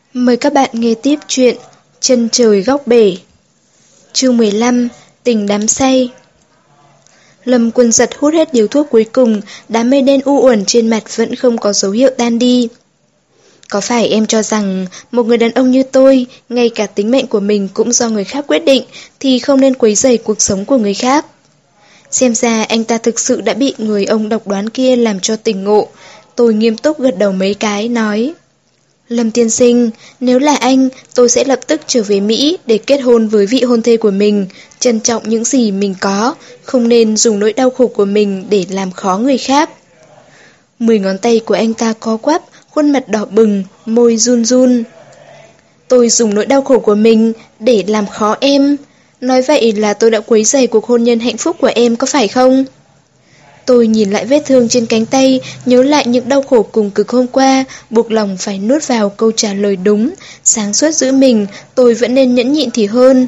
Mời các bạn nghe tiếp chuyện Chân trời góc bể. Chương 15. Tình đắm say. Lâm Quân Giật hút hết điếu thuốc cuối cùng, đám mây đen u uẩn trên mặt vẫn không có dấu hiệu tan đi. Có phải em cho rằng một người đàn ông như tôi, ngay cả tính mệnh của mình cũng do người khác quyết định, thì không nên quấy rầy cuộc sống của người khác? Xem ra anh ta thực sự đã bị người ông độc đoán kia làm cho tỉnh ngộ. Tôi nghiêm túc gật đầu mấy cái, nói: Lâm tiên sinh, nếu là anh, tôi sẽ lập tức trở về Mỹ để kết hôn với vị hôn thê của mình, trân trọng những gì mình có, không nên dùng nỗi đau khổ của mình để làm khó người khác. 10 ngón tay của anh ta co quắp, khuôn mặt đỏ bừng, môi run run. Tôi dùng nỗi đau khổ của mình để làm khó em. Nói vậy là tôi đã quấy rầy cuộc hôn nhân hạnh phúc của em có phải không? Tôi nhìn lại vết thương trên cánh tay, nhớ lại những đau khổ cùng cực hôm qua, buộc lòng phải nuốt vào câu trả lời đúng. Sáng suốt giữ mình, tôi vẫn nên nhẫn nhịn thì hơn.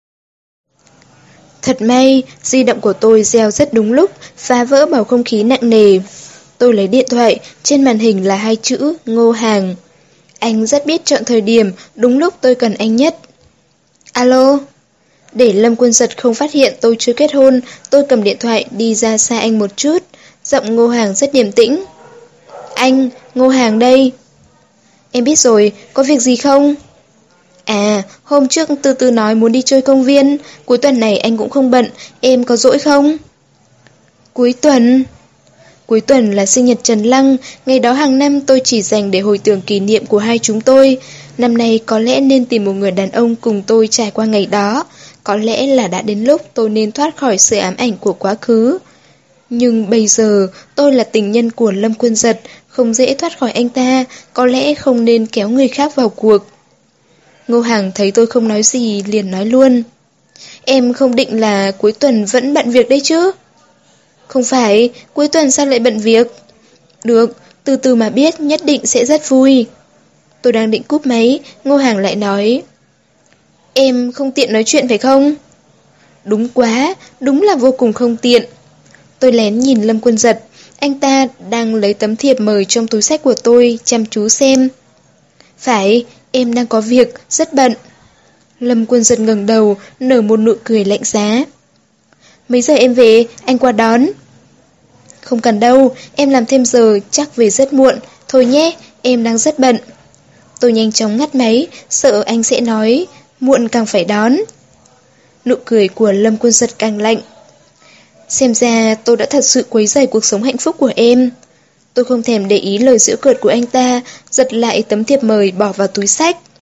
Thật may, di động của tôi reo rất đúng lúc, phá vỡ bầu không khí nặng nề. Tôi lấy điện thoại, trên màn hình là 2 chữ Ngô Hàng. Anh rất biết chọn thời điểm, đúng lúc tôi cần anh nhất. Alo? Để Lâm Quân Giật không phát hiện tôi chưa kết hôn, tôi cầm điện thoại đi ra xa anh một chút. Giọng Ngô Hàng rất điềm tĩnh. Anh, Ngô Hàng đây. Em biết rồi, có việc gì không? À, hôm trước Từ Từ nói muốn đi chơi công viên, cuối tuần này anh cũng không bận, em có rỗi không? Cuối tuần? Cuối tuần là sinh nhật Trần Lăng, ngày đó hàng năm tôi chỉ dành để hồi tưởng kỷ niệm của hai chúng tôi. Năm nay có lẽ nên tìm một người đàn ông cùng tôi trải qua ngày đó. Có lẽ là đã đến lúc tôi nên thoát khỏi sự ám ảnh của quá khứ. Nhưng bây giờ tôi là tình nhân của Lâm Quân Giật, không dễ thoát khỏi anh ta, có lẽ không nên kéo người khác vào cuộc. Ngô Hàng thấy tôi không nói gì liền nói luôn. Em không định là cuối tuần vẫn bận việc đấy chứ? Không phải, cuối tuần sao lại bận việc? Được, từ từ mà biết nhất định sẽ rất vui. Tôi đang định cúp máy, Ngô Hàng lại nói. Em không tiện nói chuyện phải không? Đúng quá, đúng là vô cùng không tiện. Tôi lén nhìn Lâm Quân Giật, anh ta đang lấy tấm thiệp mời trong túi xách của tôi, chăm chú xem. Phải, em đang có việc, rất bận. Lâm Quân Giật ngẩng đầu, nở một nụ cười lạnh giá. Mấy giờ em về, anh qua đón. Không cần đâu, em làm thêm giờ, chắc về rất muộn. Thôi nhé, em đang rất bận. Tôi nhanh chóng ngắt máy, sợ anh sẽ nói, muộn càng phải đón. Nụ cười của Lâm Quân Giật càng lạnh. Xem ra tôi đã thật sự quấy rầy cuộc sống hạnh phúc của em. Tôi không thèm để ý lời giễu cợt của anh ta, giật lại tấm thiệp mời bỏ vào túi xách.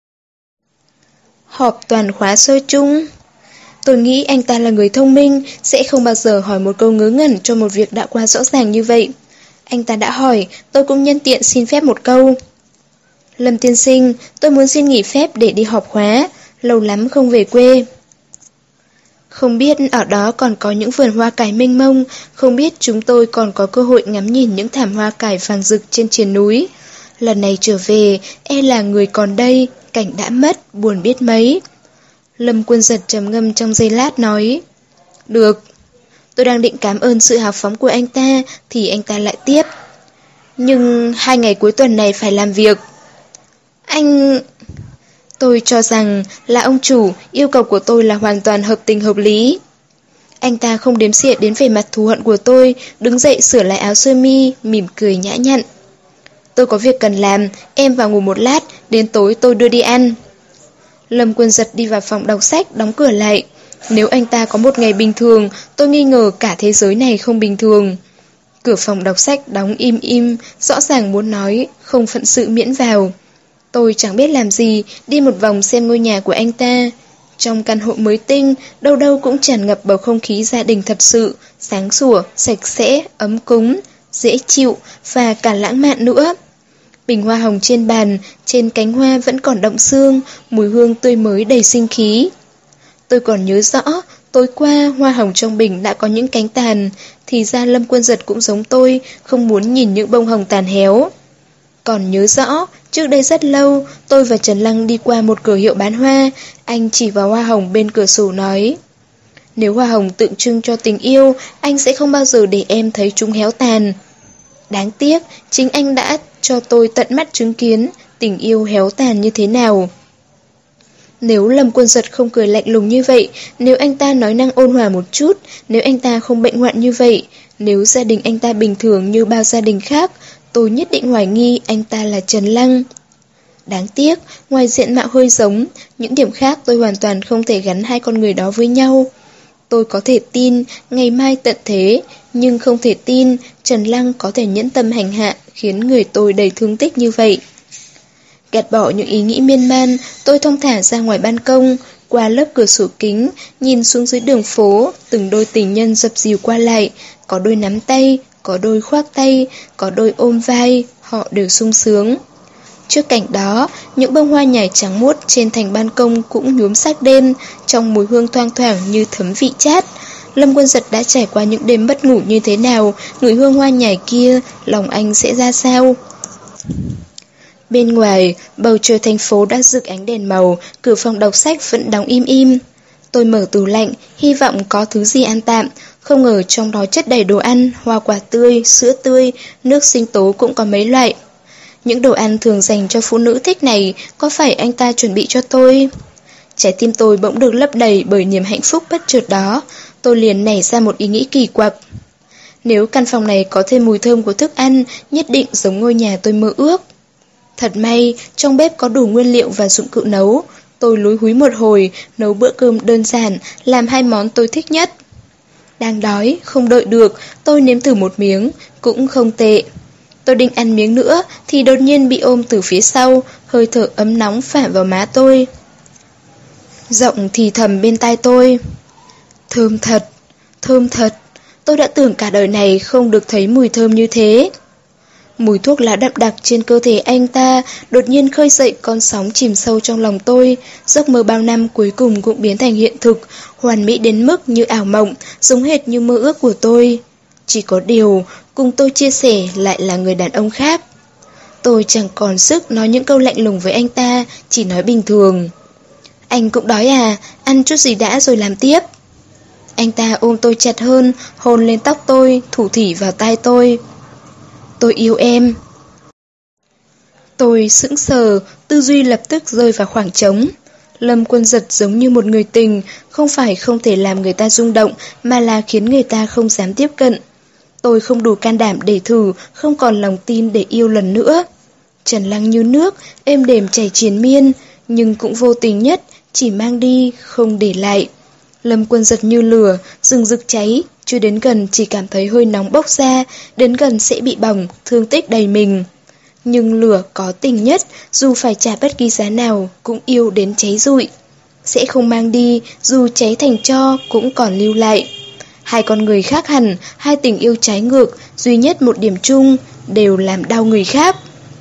Họp toàn khóa sơ chung. Tôi nghĩ anh ta là người thông minh, sẽ không bao giờ hỏi một câu ngớ ngẩn cho một việc đã qua rõ ràng như vậy. Anh ta đã hỏi, tôi cũng nhân tiện xin phép một câu. Lâm tiên sinh, tôi muốn xin nghỉ phép để đi họp khóa, lâu lắm không về quê. Không biết ở đó còn có những vườn hoa cải mênh mông, không biết chúng tôi còn có cơ hội ngắm nhìn những thảm hoa cải vàng rực trên triền núi. Lần này trở về, e là người còn đây, cảnh đã mất, buồn biết mấy. Lâm Quân Giật trầm ngâm trong giây lát nói. Được. Tôi đang định cảm ơn sự hào phóng của anh ta, thì anh ta lại tiếp. Nhưng 2 ngày cuối tuần này phải làm việc. Anh... Tôi cho rằng là ông chủ, yêu cầu của tôi là hoàn toàn hợp tình hợp lý. Anh ta không đếm xỉa đến vẻ mặt thù hận của tôi, đứng dậy sửa lại áo sơ mi, mỉm cười nhã nhặn. Tôi có việc cần làm, em vào ngủ một lát, đến tối tôi đưa đi ăn. Lâm Quân Giật đi vào phòng đọc sách, đóng cửa lại. Nếu anh ta có một ngày bình thường, tôi nghi ngờ cả thế giới này không bình thường. Cửa phòng đọc sách đóng im im, rõ ràng muốn nói, không phận sự miễn vào. Tôi chẳng biết làm gì, đi một vòng xem ngôi nhà của anh ta. Trong căn hộ mới tinh, đâu đâu cũng tràn ngập bầu không khí gia đình thật sự, sáng sủa, sạch sẽ, ấm cúng, dễ chịu và cả lãng mạn nữa. Bình hoa hồng trên bàn, trên cánh hoa vẫn còn đọng sương, mùi hương tươi mới đầy sinh khí. Tôi còn nhớ rõ, tối qua hoa hồng trong bình đã có những cánh tàn, thì ra Lâm Quân Giật cũng giống tôi, không muốn nhìn những bông hồng tàn héo. Còn nhớ rõ, trước đây rất lâu, tôi và Trần Lăng đi qua một cửa hiệu bán hoa, anh chỉ vào hoa hồng bên cửa sổ nói. Nếu hoa hồng tượng trưng cho tình yêu, anh sẽ không bao giờ để em thấy chúng héo tàn. Đáng tiếc, chính anh đã cho tôi tận mắt chứng kiến, tình yêu héo tàn như thế nào. Nếu Lâm Quân Giật không cười lạnh lùng như vậy, nếu anh ta nói năng ôn hòa một chút, nếu anh ta không bệnh hoạn như vậy, nếu gia đình anh ta bình thường như bao gia đình khác, tôi nhất định hoài nghi anh ta là Trần Lăng. Đáng tiếc, ngoài diện mạo hơi giống, những điểm khác tôi hoàn toàn không thể gắn hai con người đó với nhau. Tôi có thể tin ngày mai tận thế, nhưng không thể tin Trần Lăng có thể nhẫn tâm hành hạ khiến người tôi đầy thương tích như vậy. Gạt bỏ những ý nghĩ miên man, tôi thong thả ra ngoài ban công, qua lớp cửa sổ kính, nhìn xuống dưới đường phố, từng đôi tình nhân dập dìu qua lại, có đôi nắm tay, có đôi khoác tay, có đôi ôm vai, họ đều sung sướng. Trước cảnh đó, những bông hoa nhài trắng muốt trên thành ban công cũng nhuốm sắc đêm, trong mùi hương thoang thoảng như thấm vị chát. Lâm Quân Giật đã trải qua những đêm mất ngủ như thế nào, ngửi hương hoa nhài kia, lòng anh sẽ ra sao? Bên ngoài, bầu trời thành phố đã rực ánh đèn màu, cửa phòng đọc sách vẫn đóng im im. Tôi mở tủ lạnh, hy vọng có thứ gì ăn tạm, không ngờ trong đó chất đầy đồ ăn, hoa quả tươi, sữa tươi, nước sinh tố cũng có mấy loại. Những đồ ăn thường dành cho phụ nữ thích này, có phải anh ta chuẩn bị cho tôi? Trái tim tôi bỗng được lấp đầy bởi niềm hạnh phúc bất chợt đó, tôi liền nảy ra một ý nghĩ kỳ quặc. Nếu căn phòng này có thêm mùi thơm của thức ăn, nhất định giống ngôi nhà tôi mơ ước. Thật may, trong bếp có đủ nguyên liệu và dụng cụ nấu. Tôi lúi húi một hồi, nấu bữa cơm đơn giản, làm hai món tôi thích nhất. Đang đói, không đợi được, tôi nếm thử một miếng, cũng không tệ. Tôi định ăn miếng nữa, thì đột nhiên bị ôm từ phía sau, hơi thở ấm nóng phả vào má tôi. Giọng thì thầm bên tai tôi. Thơm thật, thơm thật, tôi đã tưởng cả đời này không được thấy mùi thơm như thế. Mùi thuốc lá đậm đặc trên cơ thể anh ta đột nhiên khơi dậy con sóng chìm sâu trong lòng tôi. Giấc mơ bao năm cuối cùng cũng biến thành hiện thực, hoàn mỹ đến mức như ảo mộng, giống hệt như mơ ước của tôi. Chỉ có điều, cùng tôi chia sẻ lại là người đàn ông khác. Tôi chẳng còn sức nói những câu lạnh lùng với anh ta, chỉ nói bình thường. Anh cũng đói à, ăn chút gì đã rồi làm tiếp. Anh ta ôm tôi chặt hơn, hôn lên tóc tôi, thủ thỉ vào tai tôi. Tôi yêu em. Tôi sững sờ, tư duy lập tức rơi vào khoảng trống. Lâm Quân Giật giống như một người tình, không phải không thể làm người ta rung động, mà là khiến người ta không dám tiếp cận. Tôi không đủ can đảm để thử, không còn lòng tin để yêu lần nữa. Trần Lăng như nước, êm đềm chảy triền miên, nhưng cũng vô tình nhất, chỉ mang đi, không để lại. Lâm Quân Giật như lửa, rừng rực cháy, chưa đến gần chỉ cảm thấy hơi nóng bốc ra, đến gần sẽ bị bỏng, thương tích đầy mình. Nhưng lửa có tình nhất, dù phải trả bất kỳ giá nào, cũng yêu đến cháy rụi. Sẽ không mang đi, dù cháy thành tro cũng còn lưu lại. Hai con người khác hẳn, hai tình yêu trái ngược, duy nhất một điểm chung, đều làm đau người khác.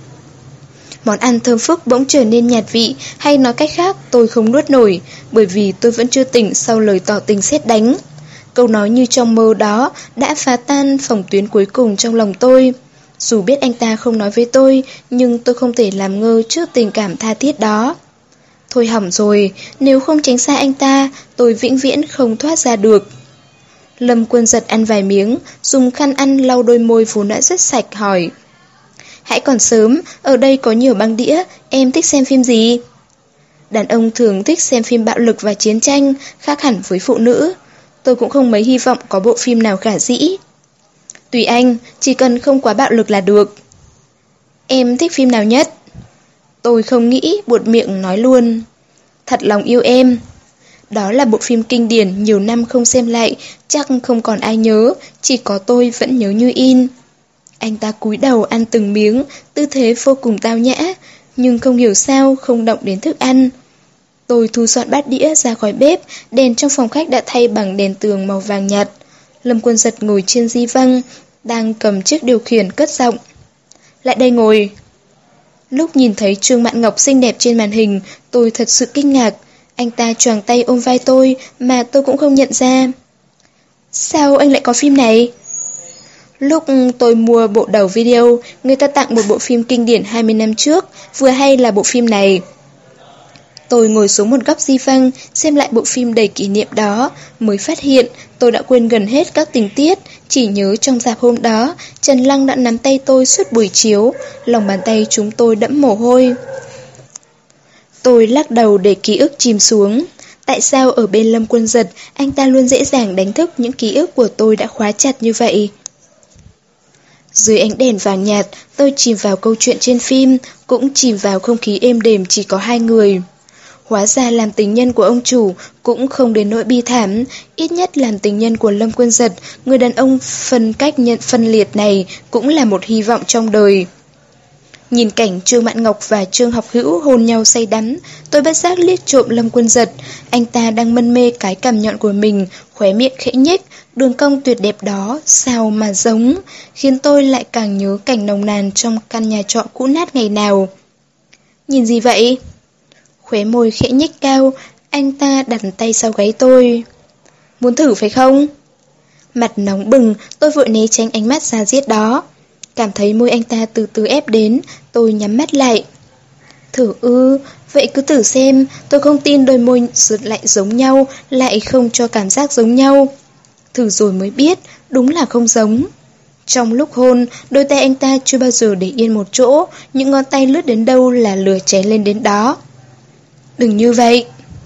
Món ăn thơm phức bỗng trở nên nhạt vị, hay nói cách khác tôi không nuốt nổi, bởi vì tôi vẫn chưa tỉnh sau lời tỏ tình sét đánh. Câu nói như trong mơ đó đã phá tan phòng tuyến cuối cùng trong lòng tôi. Dù biết anh ta không nói với tôi, nhưng tôi không thể làm ngơ trước tình cảm tha thiết đó. Thôi hỏng rồi, nếu không tránh xa anh ta, tôi vĩnh viễn không thoát ra được. Lâm Quân Giật ăn vài miếng, dùng khăn ăn lau đôi môi vốn đã rất sạch, hỏi. Hãy còn sớm, ở đây có nhiều băng đĩa, em thích xem phim gì? Đàn ông thường thích xem phim bạo lực và chiến tranh, khác hẳn với phụ nữ. Tôi cũng không mấy hy vọng có bộ phim nào khả dĩ. Tùy anh, chỉ cần không quá bạo lực là được. Em thích phim nào nhất? Tôi không nghĩ, buột miệng nói luôn. Thật lòng yêu em. Đó là bộ phim kinh điển nhiều năm không xem lại, chắc không còn ai nhớ, chỉ có tôi vẫn nhớ như in. Anh ta cúi đầu ăn từng miếng, tư thế vô cùng tao nhã, nhưng không hiểu sao không động đến thức ăn. Tôi thu dọn bát đĩa ra khỏi bếp, đèn trong phòng khách đã thay bằng đèn tường màu vàng nhạt. Lâm Quân Giật ngồi trên di văng, đang cầm chiếc điều khiển cất giọng. Lại đây ngồi. Lúc nhìn thấy Trương Mạn Ngọc xinh đẹp trên màn hình, tôi thật sự kinh ngạc. Anh ta choàng tay ôm vai tôi mà tôi cũng không nhận ra. Sao anh lại có phim này? Lúc tôi mua bộ đầu video, người ta tặng một bộ phim kinh điển 20 năm trước, vừa hay là bộ phim này. Tôi ngồi xuống một góc di văng, xem lại bộ phim đầy kỷ niệm đó, mới phát hiện tôi đã quên gần hết các tình tiết, chỉ nhớ trong rạp hôm đó, Trần Lăng đã nắm tay tôi suốt buổi chiếu, lòng bàn tay chúng tôi đẫm mồ hôi. Tôi lắc đầu để ký ức chìm xuống. Tại sao ở bên Lâm Quân Giật, anh ta luôn dễ dàng đánh thức những ký ức của tôi đã khóa chặt như vậy? Dưới ánh đèn vàng nhạt, tôi chìm vào câu chuyện trên phim, cũng chìm vào không khí êm đềm chỉ có hai người. Hóa ra làm tình nhân của ông chủ cũng không đến nỗi bi thảm, ít nhất làm tình nhân của Lâm Quân Giật, người đàn ông phân liệt này cũng là một hy vọng trong đời. Nhìn cảnh Trương Mạn Ngọc và Trương Học Hữu hôn nhau say đắm, tôi bất giác liếc trộm Lâm Quân Giật. Anh ta đang mân mê cái cằm nhọn của mình, khóe miệng khẽ nhếch, đường cong tuyệt đẹp đó, sao mà giống, khiến tôi lại càng nhớ cảnh nồng nàn trong căn nhà trọ cũ nát ngày nào. Nhìn gì vậy? Khóe môi khẽ nhếch cao, anh ta đặt tay sau gáy tôi. Muốn thử phải không? Mặt nóng bừng, tôi vội né tránh ánh mắt da diết đó. Cảm thấy môi anh ta từ từ ép đến, tôi nhắm mắt lại. Thử ư, vậy cứ thử xem, tôi không tin đôi môi lại giống nhau, lại không cho cảm giác giống nhau. Thử rồi mới biết, đúng là không giống. Trong lúc hôn, đôi tay anh ta chưa bao giờ để yên một chỗ, những ngón tay lướt đến đâu là lửa cháy lên đến đó. Đừng như vậy.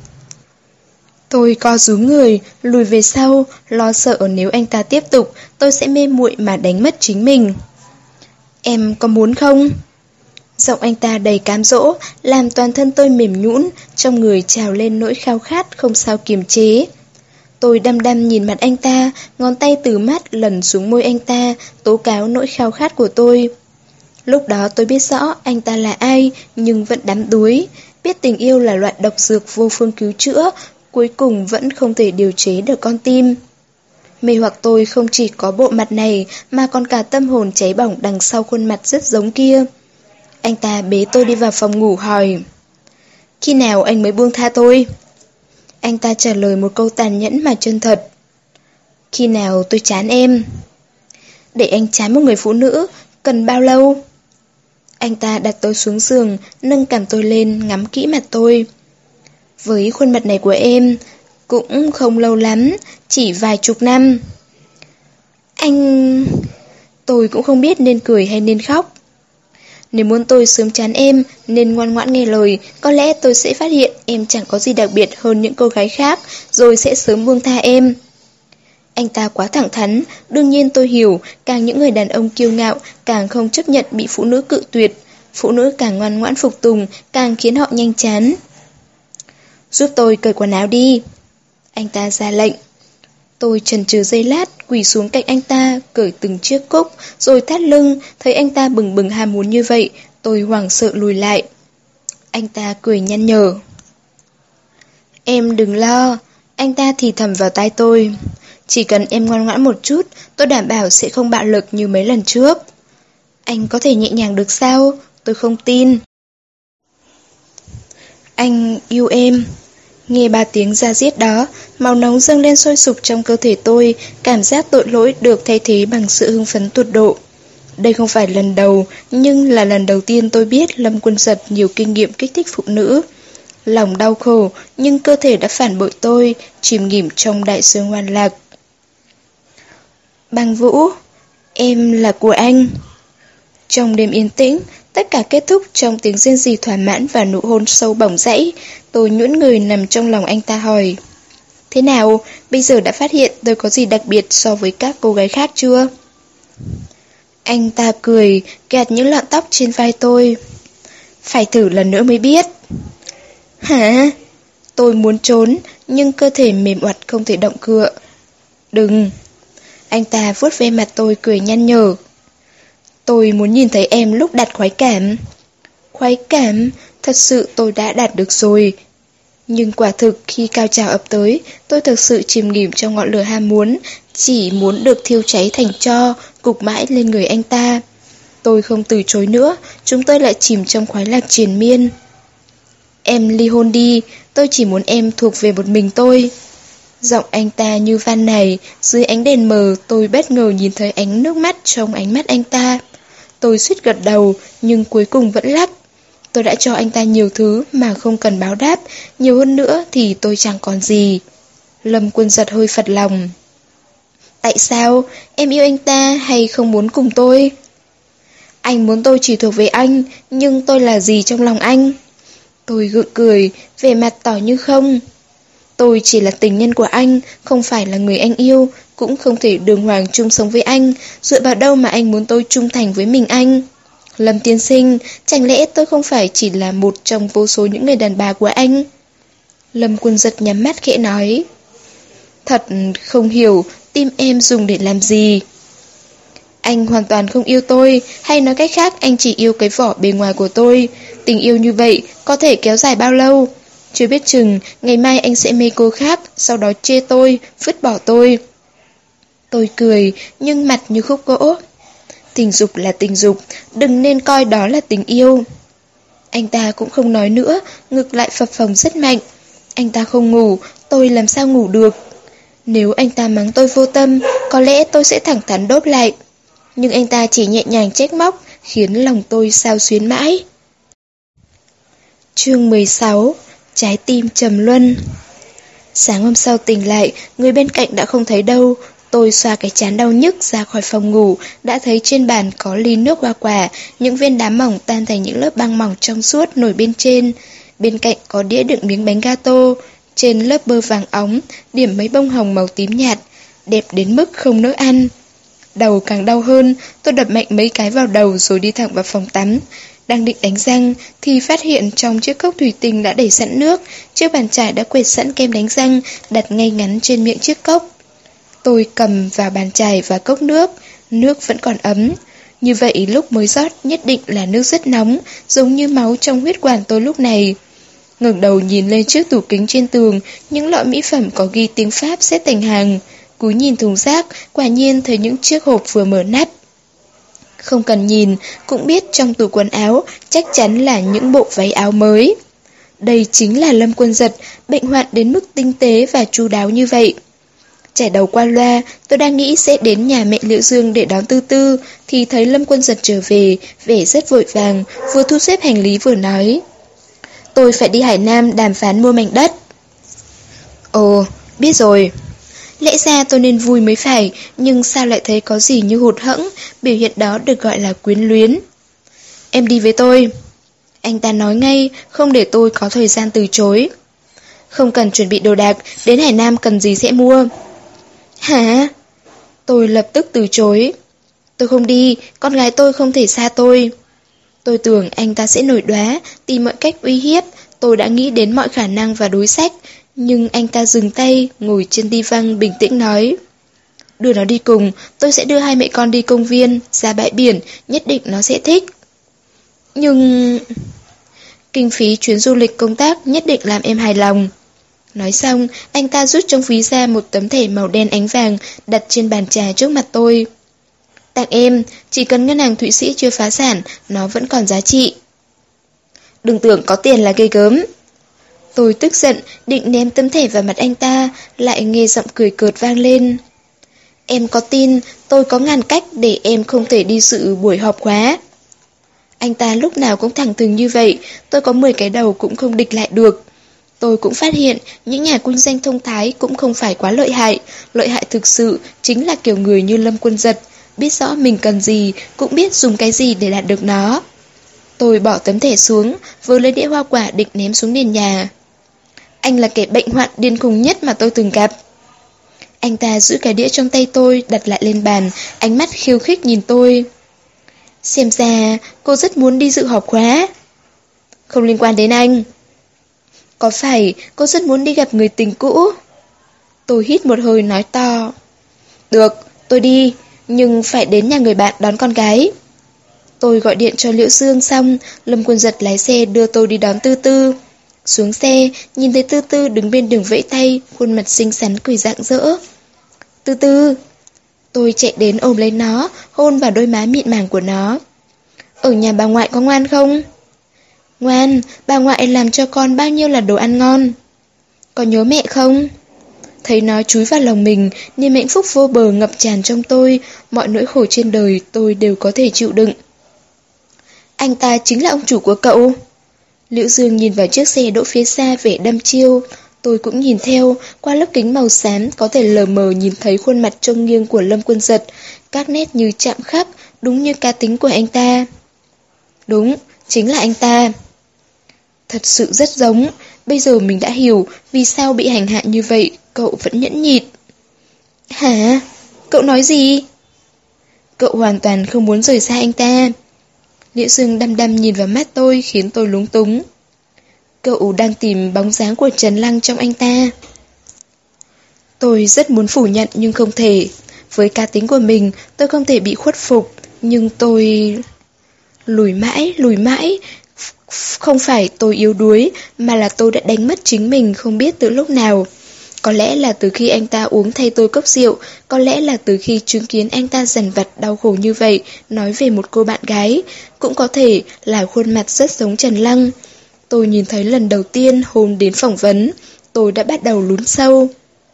Tôi co rúm người, lùi về sau, lo sợ nếu anh ta tiếp tục, tôi sẽ mê muội mà đánh mất chính mình. Em có muốn không? Giọng anh ta đầy cám dỗ, làm toàn thân tôi mềm nhũn, trong người trào lên nỗi khao khát không sao kiềm chế. Tôi đăm đăm nhìn mặt anh ta, ngón tay từ mắt lần xuống môi anh ta, tố cáo nỗi khao khát của tôi. Lúc đó tôi biết rõ anh ta là ai, nhưng vẫn đắm đuối, biết tình yêu là loại độc dược vô phương cứu chữa, cuối cùng vẫn không thể điều chế được con tim. Mê hoặc tôi không chỉ có bộ mặt này mà còn cả tâm hồn cháy bỏng đằng sau khuôn mặt rất giống kia. Anh ta bế tôi đi vào phòng ngủ hỏi: Khi nào anh mới buông tha tôi? Anh ta trả lời một câu tàn nhẫn mà chân thật: Khi nào tôi chán em? Để anh chán một người phụ nữ, cần bao lâu? Anh ta đặt tôi xuống giường, nâng cằm tôi lên, ngắm kỹ mặt tôi. Với khuôn mặt này của em, cũng không lâu lắm, chỉ vài chục năm. Anh... Tôi cũng không biết nên cười hay nên khóc. Nếu muốn tôi sớm chán em, nên ngoan ngoãn nghe lời, có lẽ tôi sẽ phát hiện em chẳng có gì đặc biệt hơn những cô gái khác, rồi sẽ sớm buông tha em. Anh ta quá thẳng thắn, đương nhiên tôi hiểu, càng những người đàn ông kiêu ngạo, càng không chấp nhận bị phụ nữ cự tuyệt. Phụ nữ càng ngoan ngoãn phục tùng, càng khiến họ nhanh chán. Giúp tôi cởi quần áo đi. Anh ta ra lệnh. Tôi chần chừ giây lát, quỳ xuống cạnh anh ta, cởi từng chiếc cúc, rồi thắt lưng, thấy anh ta bừng bừng ham muốn như vậy, tôi hoảng sợ lùi lại. Anh ta cười nhăn nhở. Em đừng lo, anh ta thì thầm vào tai tôi. Chỉ cần em ngoan ngoãn một chút, tôi đảm bảo sẽ không bạo lực như mấy lần trước. Anh có thể nhẹ nhàng được sao? Tôi không tin. Anh yêu em. Nghe ba tiếng da diết đó, máu nóng dâng lên sôi sục trong cơ thể tôi, cảm giác tội lỗi được thay thế bằng sự hưng phấn tột độ. Đây không phải lần đầu, nhưng là lần đầu tiên tôi biết Lâm Quân Giật nhiều kinh nghiệm kích thích phụ nữ. Lòng đau khổ, nhưng cơ thể đã phản bội tôi, chìm nghỉm trong đại dương hoan lạc. Băng Vũ, em là của anh. Trong đêm yên tĩnh, tất cả kết thúc trong tiếng rên rỉ thỏa mãn và nụ hôn sâu bỏng rẫy. Tôi nhũn người nằm trong lòng anh ta hỏi: Thế nào, bây giờ đã phát hiện tôi có gì đặc biệt so với các cô gái khác chưa? Anh ta cười, gạt những lọn tóc trên vai tôi. Phải thử lần nữa mới biết. Hả? Tôi muốn trốn, nhưng cơ thể mềm oặt không thể động cựa. Đừng. Anh ta vuốt ve mặt tôi cười nhăn nhở. Tôi muốn nhìn thấy em lúc đạt khoái cảm. Khoái cảm? Thật sự tôi đã đạt được rồi. Nhưng quả thực khi cao trào ập tới, tôi thực sự chìm nghỉm trong ngọn lửa ham muốn, chỉ muốn được thiêu cháy thành tro, cục mãi lên người anh ta. Tôi không từ chối nữa, chúng tôi lại chìm trong khoái lạc triền miên. Em ly hôn đi, tôi chỉ muốn em thuộc về một mình tôi. Giọng anh ta như van nài, dưới ánh đèn mờ tôi bất ngờ nhìn thấy ánh nước mắt trong ánh mắt anh ta. Tôi suýt gật đầu, nhưng cuối cùng vẫn lắc. Tôi đã cho anh ta nhiều thứ mà không cần báo đáp, nhiều hơn nữa thì tôi chẳng còn gì. Lâm Quân Giật hơi phật lòng. Tại sao? Em yêu anh ta hay không muốn cùng tôi? Anh muốn tôi chỉ thuộc về anh, nhưng tôi là gì trong lòng anh? Tôi gượng cười, vẻ mặt tỏ như không. Tôi chỉ là tình nhân của anh, không phải là người anh yêu, cũng không thể đường hoàng chung sống với anh, dựa vào đâu mà anh muốn tôi trung thành với mình anh. Lâm tiên sinh, chẳng lẽ tôi không phải chỉ là một trong vô số những người đàn bà của anh? Lâm Quân Giật nhắm mắt khẽ nói. Thật không hiểu, tim em dùng để làm gì? Anh hoàn toàn không yêu tôi, hay nói cách khác anh chỉ yêu cái vỏ bề ngoài của tôi. Tình yêu như vậy có thể kéo dài bao lâu? Chưa biết chừng, ngày mai anh sẽ mê cô khác, sau đó chê tôi, vứt bỏ tôi. Tôi cười, nhưng mặt như khúc gỗ. Tình dục là tình dục, đừng nên coi đó là tình yêu. Anh ta cũng không nói nữa, ngực lại phập phồng rất mạnh. Anh ta không ngủ, tôi làm sao ngủ được? Nếu anh ta mắng tôi vô tâm, có lẽ tôi sẽ thẳng thắn đốt lại. Nhưng anh ta chỉ nhẹ nhàng trách móc, khiến lòng tôi xao xuyến mãi. Chương 16. Trái tim trầm luân. Sáng hôm sau tỉnh lại, người bên cạnh đã không thấy đâu. Tôi xoa cái trán đau nhức ra khỏi phòng ngủ, đã thấy trên bàn có ly nước hoa quả, những viên đá mỏng tan thành những lớp băng mỏng trong suốt nổi bên trên. Bên cạnh có đĩa đựng miếng bánh gato, trên lớp bơ vàng óng, điểm mấy bông hồng màu tím nhạt, đẹp đến mức không nỡ ăn. Đầu càng đau hơn, tôi đập mạnh mấy cái vào đầu rồi đi thẳng vào phòng tắm. Đang định đánh răng thì phát hiện trong chiếc cốc thủy tinh đã để sẵn nước, chiếc bàn chải đã quệt sẵn kem đánh răng đặt ngay ngắn trên miệng chiếc cốc. Tôi cầm vào bàn chải và cốc nước vẫn còn ấm. Như vậy lúc mới rót nhất định là nước rất nóng, giống như máu trong huyết quản tôi lúc này. Ngẩng đầu nhìn lên chiếc tủ kính trên tường, những lọ mỹ phẩm có ghi tiếng Pháp xếp thành hàng. Cúi nhìn thùng rác, quả nhiên thấy những chiếc hộp vừa mở nắp. Không cần nhìn, cũng biết trong tủ quần áo chắc chắn là những bộ váy áo mới. Đây chính là Lâm Quân Giật, bệnh hoạn đến mức tinh tế và chu đáo như vậy. Trải đầu qua loa, tôi đang nghĩ sẽ đến nhà mẹ Liễu Dương để đón Tư Tư, thì thấy Lâm Quân Giật trở về, vẻ rất vội vàng, vừa thu xếp hành lý vừa nói. Tôi phải đi Hải Nam đàm phán mua mảnh đất. Ồ, biết rồi. Lẽ ra tôi nên vui mới phải, nhưng sao lại thấy có gì như hụt hẫng, biểu hiện đó được gọi là quyến luyến. Em đi với tôi. Anh ta nói ngay, không để tôi có thời gian từ chối. Không cần chuẩn bị đồ đạc, đến Hải Nam cần gì sẽ mua. Hả? Tôi lập tức từ chối. Tôi không đi, con gái tôi không thể xa tôi. Tôi tưởng anh ta sẽ nổi đoá, tìm mọi cách uy hiếp, tôi đã nghĩ đến mọi khả năng và đối sách. Nhưng anh ta dừng tay, ngồi trên đi văng bình tĩnh nói. Đưa nó đi cùng, tôi sẽ đưa hai mẹ con đi công viên, ra bãi biển, nhất định nó sẽ thích. Nhưng... kinh phí chuyến du lịch công tác nhất định làm em hài lòng. Nói xong, anh ta rút trong ví ra một tấm thẻ màu đen ánh vàng, đặt trên bàn trà trước mặt tôi. Tặng em, chỉ cần ngân hàng Thụy Sĩ chưa phá sản, nó vẫn còn giá trị. Đừng tưởng có tiền là ghê gớm. Tôi tức giận, định ném tấm thẻ vào mặt anh ta, lại nghe giọng cười cợt vang lên. Em có tin, tôi có ngàn cách để em không thể đi dự buổi họp khóa. Anh ta lúc nào cũng thẳng thừng như vậy, tôi có 10 cái đầu cũng không địch lại được. Tôi cũng phát hiện, những nhà kinh doanh thông thái cũng không phải quá lợi hại thực sự chính là kiểu người như Lâm Quân Giật, biết rõ mình cần gì, cũng biết dùng cái gì để đạt được nó. Tôi bỏ tấm thẻ xuống, vừa lấy đĩa hoa quả định ném xuống nền nhà. Anh là kẻ bệnh hoạn điên khùng nhất mà tôi từng gặp. Anh ta giữ cái đĩa trong tay tôi, đặt lại lên bàn, ánh mắt khiêu khích nhìn tôi. Xem ra, cô rất muốn đi dự họp khóa. Không liên quan đến anh. Có phải cô rất muốn đi gặp người tình cũ? Tôi hít một hơi nói to. Được, tôi đi, nhưng phải đến nhà người bạn đón con gái. Tôi gọi điện cho Liễu Dương xong, Lâm Quân Giật lái xe đưa tôi đi đón Tư Tư. Xuống xe, nhìn thấy Tư Tư đứng bên đường vẫy tay, khuôn mặt xinh xắn cười rạng rỡ. Tư Tư. Tôi chạy đến ôm lấy nó, hôn vào đôi má mịn màng của nó. Ở nhà bà ngoại có ngoan không? Ngoan, bà ngoại làm cho con bao nhiêu là đồ ăn ngon. Có nhớ mẹ không? Thấy nó chúi vào lòng mình, niềm hạnh phúc vô bờ ngập tràn trong tôi, mọi nỗi khổ trên đời tôi đều có thể chịu đựng. Anh ta chính là ông chủ của cậu. Liễu Dương nhìn vào chiếc xe đỗ phía xa vẻ đăm chiêu. Tôi cũng nhìn theo, qua lớp kính màu xám có thể lờ mờ nhìn thấy khuôn mặt trông nghiêng của Lâm Quân Giật, các nét như chạm khắc, đúng như cá tính của anh ta. Đúng, chính là anh ta. Thật sự rất giống. Bây giờ mình đã hiểu vì sao bị hành hạ như vậy, cậu vẫn nhẫn nhịn. Hả? Cậu nói gì? Cậu hoàn toàn không muốn rời xa anh ta. Liễu Dương đăm đăm nhìn vào mắt tôi khiến tôi lúng túng. Cậu đang tìm bóng dáng của Trần Lăng trong anh ta. Tôi rất muốn phủ nhận nhưng không thể. Với cá tính của mình, tôi không thể bị khuất phục. Nhưng tôi... lùi mãi. Không phải tôi yếu đuối, mà là tôi đã đánh mất chính mình không biết từ lúc nào. Có lẽ là từ khi anh ta uống thay tôi cốc rượu, có lẽ là từ khi chứng kiến anh ta dằn vặt đau khổ như vậy, nói về một cô bạn gái, cũng có thể là khuôn mặt rất giống Trần Lăng. Tôi nhìn thấy lần đầu tiên hôm đến phỏng vấn, tôi đã bắt đầu lún sâu.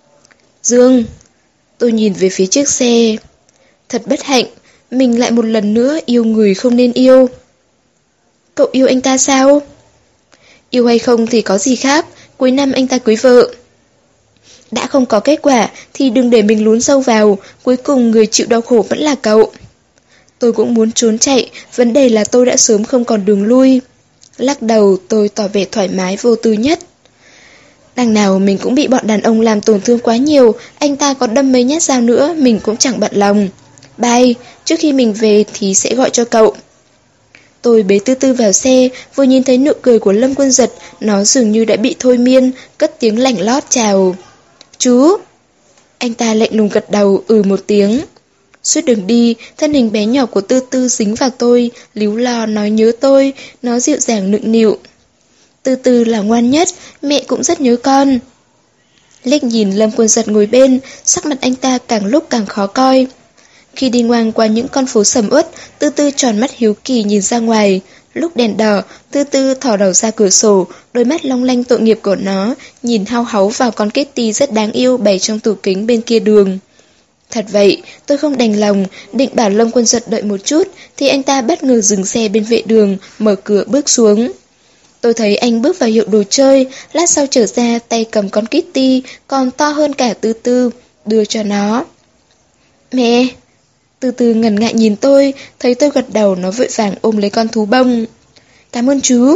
Dương, tôi nhìn về phía chiếc xe. Thật bất hạnh, mình lại một lần nữa yêu người không nên yêu. Cậu yêu anh ta sao? Yêu hay không thì có gì khác, cuối năm anh ta cưới vợ. Đã không có kết quả thì đừng để mình lún sâu vào, cuối cùng người chịu đau khổ vẫn là cậu. Tôi cũng muốn trốn chạy, vấn đề là tôi đã sớm không còn đường lui. Lắc đầu tôi tỏ vẻ thoải mái vô tư nhất. Đằng nào mình cũng bị bọn đàn ông làm tổn thương quá nhiều, anh ta có đâm mấy nhát dao nữa mình cũng chẳng bận lòng. Bye, trước khi mình về thì sẽ gọi cho cậu. Tôi bế Tư Tư vào xe, vừa nhìn thấy nụ cười của Lâm Quân Giật, nó dường như đã bị thôi miên, cất tiếng lảnh lót chào. Chú! Anh ta lạnh lùng gật đầu, một tiếng. Suốt đường đi, thân hình bé nhỏ của Tư Tư dính vào tôi, líu lo nói nhớ tôi, nó dịu dàng nựng nịu. Tư Tư là ngoan nhất, mẹ cũng rất nhớ con. Liếc nhìn Lâm Quân Giật ngồi bên, sắc mặt anh ta càng lúc càng khó coi. Khi đi ngang qua những con phố sầm uất, Tư Tư tròn mắt hiếu kỳ nhìn ra ngoài. Lúc đèn đỏ, Tư Tư thò đầu ra cửa sổ, đôi mắt long lanh tội nghiệp của nó, nhìn hao háu vào con Kitty rất đáng yêu bày trong tủ kính bên kia đường. Thật vậy, tôi không đành lòng, định bảo Lâm Quân Giật đợi một chút, thì anh ta bất ngờ dừng xe bên vệ đường, mở cửa bước xuống. Tôi thấy anh bước vào hiệu đồ chơi, lát sau trở ra tay cầm con Kitty, còn to hơn cả Tư Tư, đưa cho nó. Mẹ! Tư Tư ngần ngại nhìn tôi, thấy tôi gật đầu nó vội vàng ôm lấy con thú bông. Cảm ơn chú.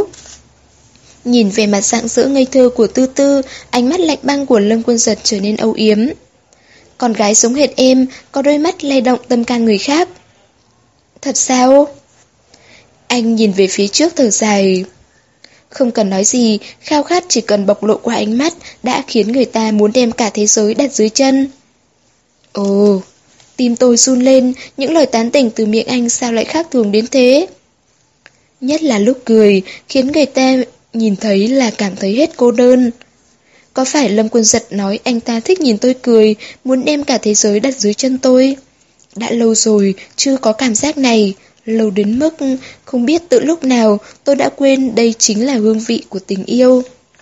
Nhìn về mặt rạng rỡ ngây thơ của Tư Tư, ánh mắt lạnh băng của Lâm Quân Giật trở nên âu yếm. Con gái giống hệt em, có đôi mắt lay động tâm can người khác. Thật sao? Anh nhìn về phía trước thở dài. Không cần nói gì, khao khát chỉ cần bộc lộ qua ánh mắt đã khiến người ta muốn đem cả thế giới đặt dưới chân. Ồ, tim tôi run lên, những lời tán tỉnh từ miệng anh sao lại khác thường đến thế? Nhất là lúc cười, khiến người ta nhìn thấy là cảm thấy hết cô đơn. Có phải Lâm Quân Giật nói anh ta thích nhìn tôi cười, muốn đem cả thế giới đặt dưới chân tôi? Đã lâu rồi, chưa có cảm giác này, lâu đến mức không biết từ lúc nào tôi đã quên đây chính là hương vị của tình yêu.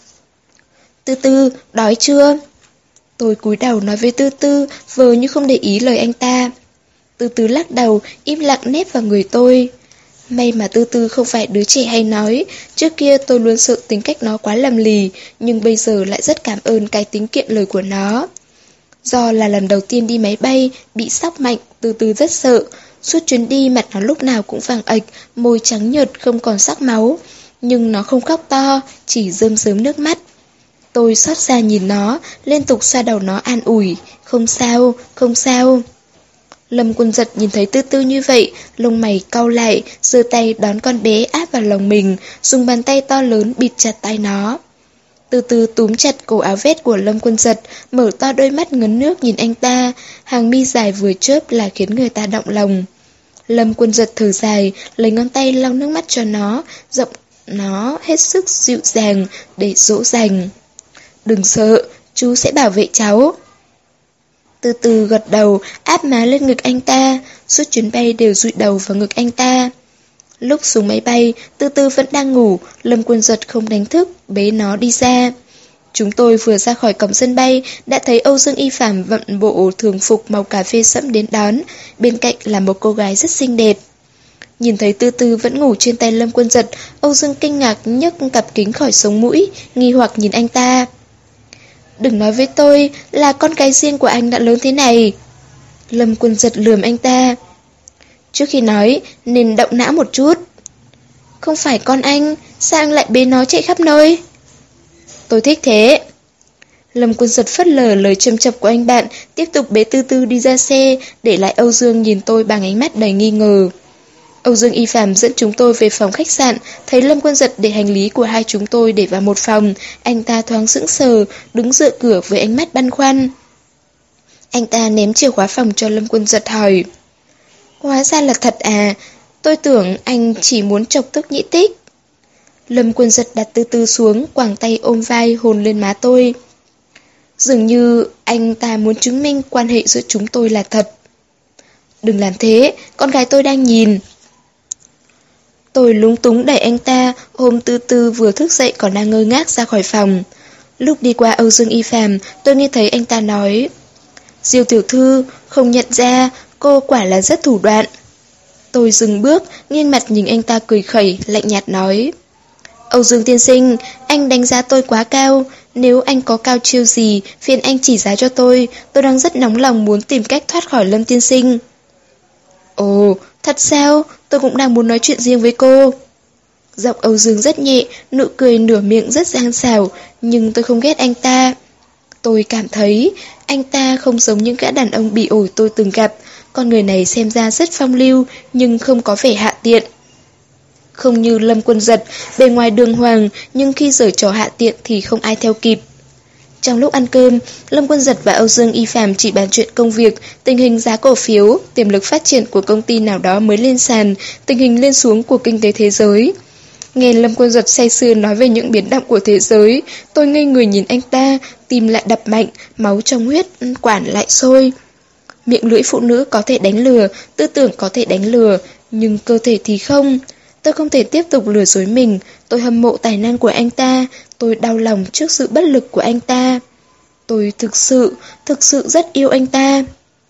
Tư Tư, đói chưa? Tôi cúi đầu nói với Tư Tư, vờ như không để ý lời anh ta. Tư Tư lắc đầu, im lặng nép vào người tôi. May mà Tư Tư không phải đứa trẻ hay nói, trước kia tôi luôn sợ tính cách nó quá lầm lì, nhưng bây giờ lại rất cảm ơn cái tính kiệm lời của nó. Do là lần đầu tiên đi máy bay, bị sốc mạnh, Tư Tư rất sợ. Suốt chuyến đi mặt nó lúc nào cũng vàng ạch, môi trắng nhợt không còn sắc máu. Nhưng nó không khóc to, chỉ rơm rớm nước mắt. Tôi xót xa nhìn nó, liên tục xoa đầu nó an ủi. Không sao, không sao. Lâm Quân Giật nhìn thấy Tư Tư như vậy, lông mày cau lại, giơ tay đón con bé áp vào lòng mình, dùng bàn tay to lớn bịt chặt tay nó. Tư Tư túm chặt cổ áo vest của Lâm Quân Giật, mở to đôi mắt ngấn nước nhìn anh ta, hàng mi dài vừa chớp là khiến người ta động lòng. Lâm Quân Giật thở dài, lấy ngón tay lau nước mắt cho nó, giọng nó hết sức dịu dàng để dỗ dành. Đừng sợ, chú sẽ bảo vệ cháu. Tư Tư gật đầu, áp má lên ngực anh ta, suốt chuyến bay đều dụi đầu vào ngực anh ta. Lúc xuống máy bay, Tư Tư vẫn đang ngủ, Lâm Quân Giật không đánh thức, bế nó đi ra. Chúng tôi vừa ra khỏi cổng sân bay, đã thấy Âu Dương Y Phạm vận bộ thường phục màu cà phê sẫm đến đón, bên cạnh là một cô gái rất xinh đẹp. Nhìn thấy Tư Tư vẫn ngủ trên tay Lâm Quân Giật, Âu Dương kinh ngạc nhấc cặp kính khỏi sống mũi, nghi hoặc nhìn anh ta. Đừng nói với tôi là con cái riêng của anh đã lớn thế này. Lâm Quân Giật lườm anh ta. Trước khi nói, nên động não một chút. không phải con anh, sao anh lại bế nó chạy khắp nơi? Tôi thích thế. Lâm Quân Giật phớt lờ lời châm chọc của anh bạn, tiếp tục bế Tư Tư đi ra xe, để lại Âu Dương nhìn tôi bằng ánh mắt đầy nghi ngờ. Âu Dương Y Phạm dẫn chúng tôi về phòng khách sạn, thấy Lâm Quân Giật để hành lý của hai chúng tôi để vào một phòng, anh ta thoáng sững sờ, đứng dựa cửa với ánh mắt băn khoăn. Anh ta ném chìa khóa phòng cho Lâm Quân Giật hỏi. Hóa ra là thật à, tôi tưởng anh chỉ muốn chọc tức Nhĩ Tích. Lâm Quân Giật đặt Tư Tư xuống, quàng tay ôm vai hôn lên má tôi. Dường như anh ta muốn chứng minh quan hệ giữa chúng tôi là thật. Đừng làm thế, con gái tôi đang nhìn. Tôi lúng túng đẩy anh ta, ôm Tư Tư vừa thức dậy còn đang ngơ ngác ra khỏi phòng. Lúc đi qua Âu Dương Y Phạm, tôi nghe thấy anh ta nói. Diêu tiểu thư, không nhận ra, cô quả là rất thủ đoạn. Tôi dừng bước, nghiêng mặt nhìn anh ta cười khẩy, lạnh nhạt nói. Âu Dương tiên sinh, anh đánh giá tôi quá cao. Nếu anh có cao chiêu gì, phiền anh chỉ giá cho tôi đang rất nóng lòng muốn tìm cách thoát khỏi Lâm tiên sinh. Ồ, thật sao? Tôi cũng đang muốn nói chuyện riêng với cô. Giọng Âu Dương rất nhẹ, nụ cười nửa miệng rất giang xảo, nhưng tôi không ghét anh ta. Tôi cảm thấy anh ta không giống những gã đàn ông bỉ ổi tôi từng gặp. Con người này xem ra rất phong lưu, nhưng không có vẻ hạ tiện. Không như Lâm Quân Giật, bề ngoài đường hoàng, nhưng khi giở trò hạ tiện thì không ai theo kịp. Trong lúc ăn cơm, Lâm Quân Giật và Âu Dương Y Phạm chỉ bàn chuyện công việc, tình hình giá cổ phiếu, tiềm lực phát triển của công ty nào đó mới lên sàn, tình hình lên xuống của kinh tế thế giới. Nghe Lâm Quân Giật say sưa nói về những biến động của thế giới, tôi ngây người nhìn anh ta, tim lại đập mạnh, máu trong huyết quản lại sôi. Miệng lưỡi phụ nữ có thể đánh lừa, tư tưởng có thể đánh lừa, nhưng cơ thể thì không. Tôi không thể tiếp tục lừa dối mình, tôi hâm mộ tài năng của anh ta, tôi đau lòng trước sự bất lực của anh ta. Tôi thực sự rất yêu anh ta.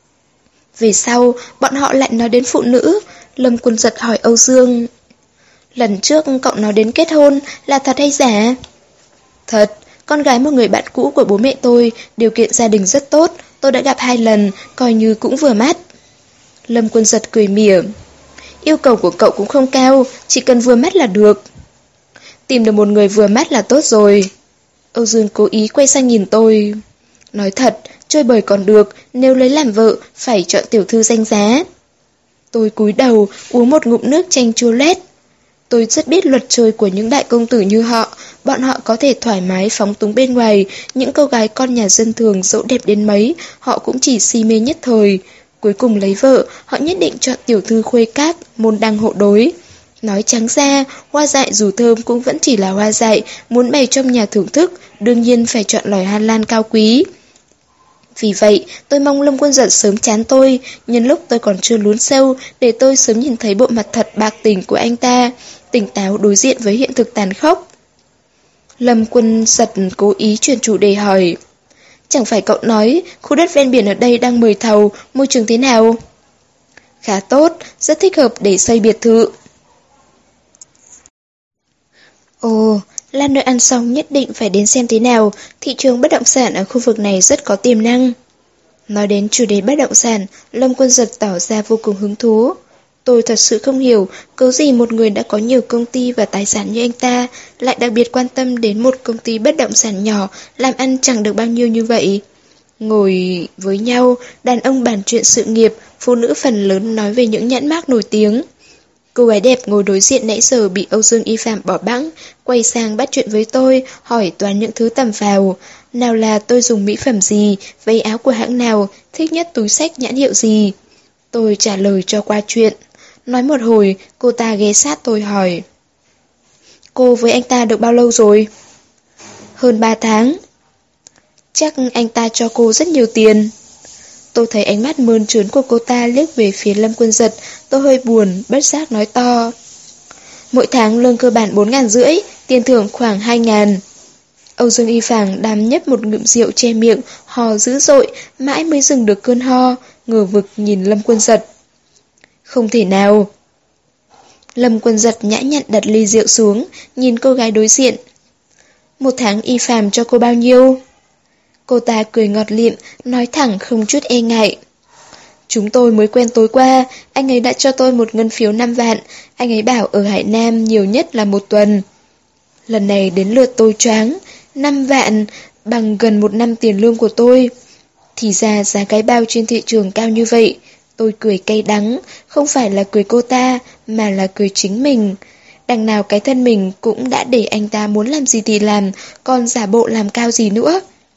Về sau, bọn họ lại nói đến phụ nữ. Lâm Quân Giật hỏi Âu Dương. Lần trước cậu nói đến kết hôn là thật hay giả? Thật, con gái một người bạn cũ của bố mẹ tôi, điều kiện gia đình rất tốt, tôi đã gặp 2 lần, coi như cũng vừa mắt. Lâm Quân Giật cười mỉa. Yêu cầu của cậu cũng không cao, chỉ cần vừa mắt là được. Tìm được một người vừa mắt là tốt rồi. Âu Dương cố ý quay sang nhìn tôi. Nói thật, chơi bời còn được, nếu lấy làm vợ, phải chọn tiểu thư danh giá. Tôi cúi đầu, uống một ngụm nước chanh chua lét. Tôi rất biết luật chơi của những đại công tử như họ, bọn họ có thể thoải mái phóng túng bên ngoài, những cô gái con nhà dân thường dẫu đẹp đến mấy, họ cũng chỉ si mê nhất thời. Cuối cùng lấy vợ, họ nhất định chọn tiểu thư khuê các, môn đăng hộ đối. Nói trắng ra, hoa dại dù thơm cũng vẫn chỉ là hoa dại, muốn bày trong nhà thưởng thức, đương nhiên phải chọn loài hoa lan cao quý. Vì vậy, tôi mong Lâm Quân Giật sớm chán tôi, nhân lúc tôi còn chưa lún sâu, để tôi sớm nhìn thấy bộ mặt thật bạc tình của anh ta, tỉnh táo đối diện với hiện thực tàn khốc. Lâm Quân Giật cố ý chuyển chủ đề hỏi. Chẳng phải cậu nói, khu đất ven biển ở đây đang mời thầu, môi trường thế nào? Khá tốt, rất thích hợp để xây biệt thự. Ồ, Lan Nội ăn xong nhất định phải đến xem thế nào, thị trường bất động sản ở khu vực này rất có tiềm năng. Nói đến chủ đề bất động sản, Lâm Quân Giật tỏ ra vô cùng hứng thú. Tôi thật sự không hiểu, cớ gì một người đã có nhiều công ty và tài sản như anh ta, lại đặc biệt quan tâm đến một công ty bất động sản nhỏ, làm ăn chẳng được bao nhiêu như vậy. Ngồi với nhau, đàn ông bàn chuyện sự nghiệp, phụ nữ phần lớn nói về những nhãn mác nổi tiếng. Cô gái đẹp ngồi đối diện nãy giờ bị Âu Dương Y Phạm bỏ bẵng, quay sang bắt chuyện với tôi, hỏi toàn những thứ tầm phào. Nào là tôi dùng mỹ phẩm gì, váy áo của hãng nào, thích nhất túi xách nhãn hiệu gì. Tôi trả lời cho qua chuyện. Nói một hồi, cô ta ghé sát tôi hỏi. Cô với anh ta được bao lâu rồi? Hơn 3 tháng. Chắc anh ta cho cô rất nhiều tiền. Tôi thấy ánh mắt mơn trớn của cô ta liếc về phía Lâm Quân Giật, tôi hơi buồn, bất giác nói to. Mỗi tháng lương cơ bản 4.500, tiền thưởng khoảng 2.000. Âu Dương Y Phàng đàm nhấp một ngụm rượu che miệng, hò dữ dội, mãi mới dừng được cơn ho, ngờ vực nhìn Lâm Quân Giật. Không thể nào. Lâm Quân Giật nhã nhặn đặt ly rượu xuống, nhìn cô gái đối diện. Một tháng Y Phàm cho cô bao nhiêu? Cô ta cười ngọt lịm, nói thẳng không chút e ngại. Chúng tôi mới quen tối qua, anh ấy đã cho tôi một ngân phiếu 5 vạn, anh ấy bảo ở Hải Nam nhiều nhất là 1 tuần. Lần này đến lượt tôi choáng, 5 vạn bằng gần 1 năm tiền lương của tôi. Thì ra giá cái bao trên thị trường cao như vậy. Tôi cười cay đắng, không phải là cười cô ta, mà là cười chính mình. Đằng nào cái thân mình cũng đã để anh ta muốn làm gì thì làm, còn giả bộ làm cao gì nữa.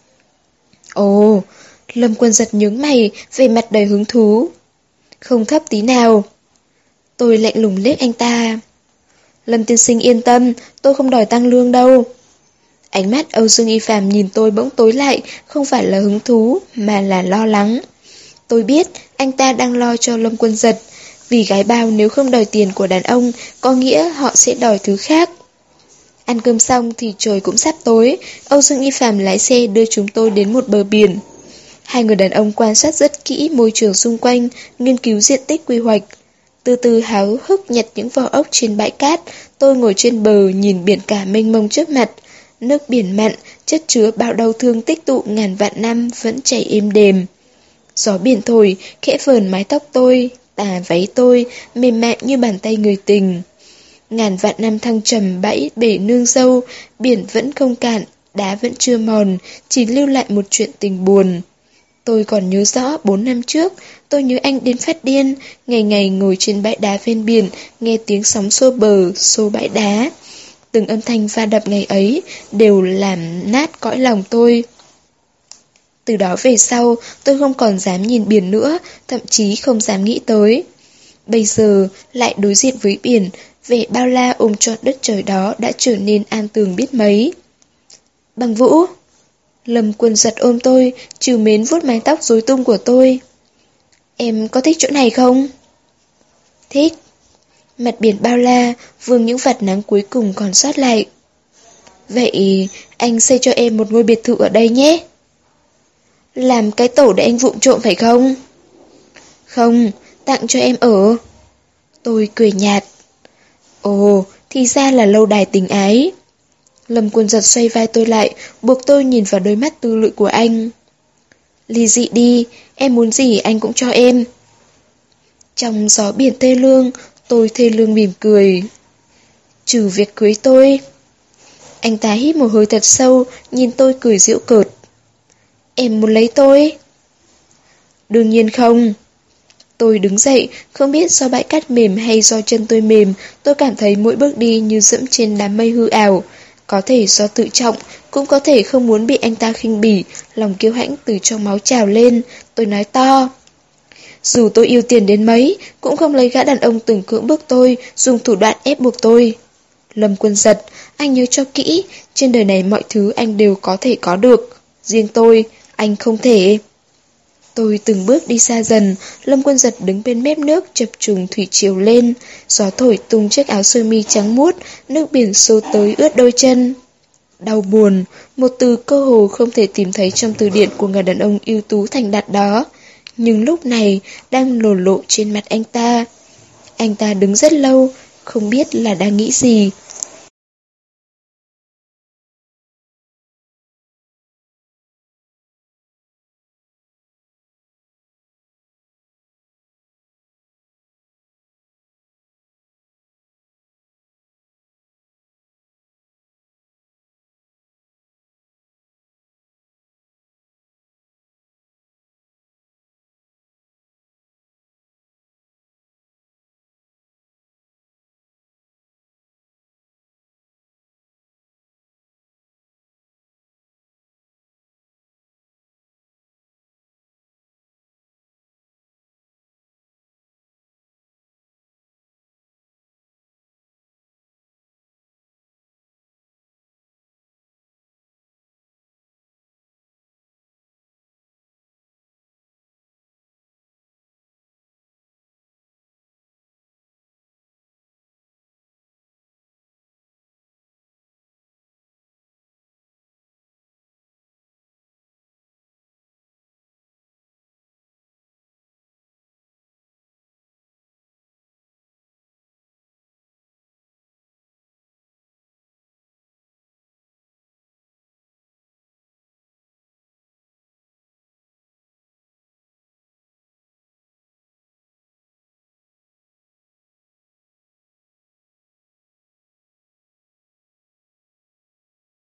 Ồ, Lâm Quân Giật nhướng mày, về mặt đầy hứng thú. Không thấp tí nào. Tôi lạnh lùng liếc anh ta. Lâm tiên sinh yên tâm, tôi không đòi tăng lương đâu. Ánh mắt Âu Dương Y Phàm nhìn tôi bỗng tối lại, không phải là hứng thú, mà là lo lắng. Tôi biết anh ta đang lo cho Lâm Quân Giật, vì gái bao nếu không đòi tiền của đàn ông, có nghĩa họ sẽ đòi thứ khác. Ăn cơm xong thì trời cũng sắp tối, Âu Dương Y Phàm lái xe đưa chúng tôi đến một bờ biển. Hai người đàn ông quan sát rất kỹ môi trường xung quanh, nghiên cứu diện tích quy hoạch. Từ từ háo hức nhặt những vỏ ốc trên bãi cát, tôi ngồi trên bờ nhìn biển cả mênh mông trước mặt. Nước biển mặn, chất chứa bao đau thương tích tụ ngàn vạn năm vẫn chảy êm đềm. Gió biển thổi, khẽ vờn mái tóc tôi, tà váy tôi, mềm mại như bàn tay người tình. Ngàn vạn năm thăng trầm bãi bể nương dâu, biển vẫn không cạn, đá vẫn chưa mòn, chỉ lưu lại một chuyện tình buồn. Tôi còn nhớ rõ 4 năm trước, tôi nhớ anh đến phát điên, ngày ngày ngồi trên bãi đá ven biển, nghe tiếng sóng xô bờ, xô bãi đá. Từng âm thanh va đập ngày ấy đều làm nát cõi lòng tôi. Từ đó về sau, tôi không còn dám nhìn biển nữa, thậm chí không dám nghĩ tới. Bây giờ, lại đối diện với biển, vẻ bao la ôm trọn đất trời đó đã trở nên an tường biết mấy. Bằng Vũ! Lâm Quân Giật ôm tôi, trìu mến vuốt mái tóc rối tung của tôi. Em có thích chỗ này không? Thích. Mặt biển bao la, vương những vạt nắng cuối cùng còn sót lại. Vậy anh xây cho em một ngôi biệt thự ở đây nhé. Làm cái tổ để anh vụng trộm phải không? Không, tặng cho em ở. Tôi cười nhạt. Ồ, thì ra là lâu đài tình ái. Lâm Quân Giật xoay vai tôi lại, buộc tôi nhìn vào đôi mắt tư lự của anh. Ly dị đi, em muốn gì anh cũng cho em. Trong gió biển thê lương, tôi thê lương mỉm cười. Trừ việc cưới tôi. Anh ta hít một hơi thật sâu, nhìn tôi cười giễu cợt. Em muốn lấy tôi? Đương nhiên không. Tôi đứng dậy, không biết do bãi cát mềm hay do chân tôi mềm, tôi cảm thấy mỗi bước đi như dẫm trên đám mây hư ảo. Có thể do tự trọng, cũng có thể không muốn bị anh ta khinh bỉ, lòng kiêu hãnh từ trong máu trào lên, tôi nói to. Dù tôi yêu tiền đến mấy, cũng không lấy gã đàn ông từng cưỡng bức tôi, dùng thủ đoạn ép buộc tôi. Lâm Quân Giật, anh nhớ cho kỹ, trên đời này mọi thứ anh đều có thể có được. Riêng tôi, anh không thể. Tôi từng bước đi xa dần, Lâm Quân Giật đứng bên mép nước chập trùng thủy triều lên, gió thổi tung chiếc áo sơ mi trắng muốt, nước biển xô tới ướt đôi chân. Đau buồn, một từ cơ hồ không thể tìm thấy trong từ điển của người đàn ông ưu tú thành đạt đó, nhưng lúc này đang lồ lộ trên mặt anh ta. Anh ta đứng rất lâu, không biết là đang nghĩ gì.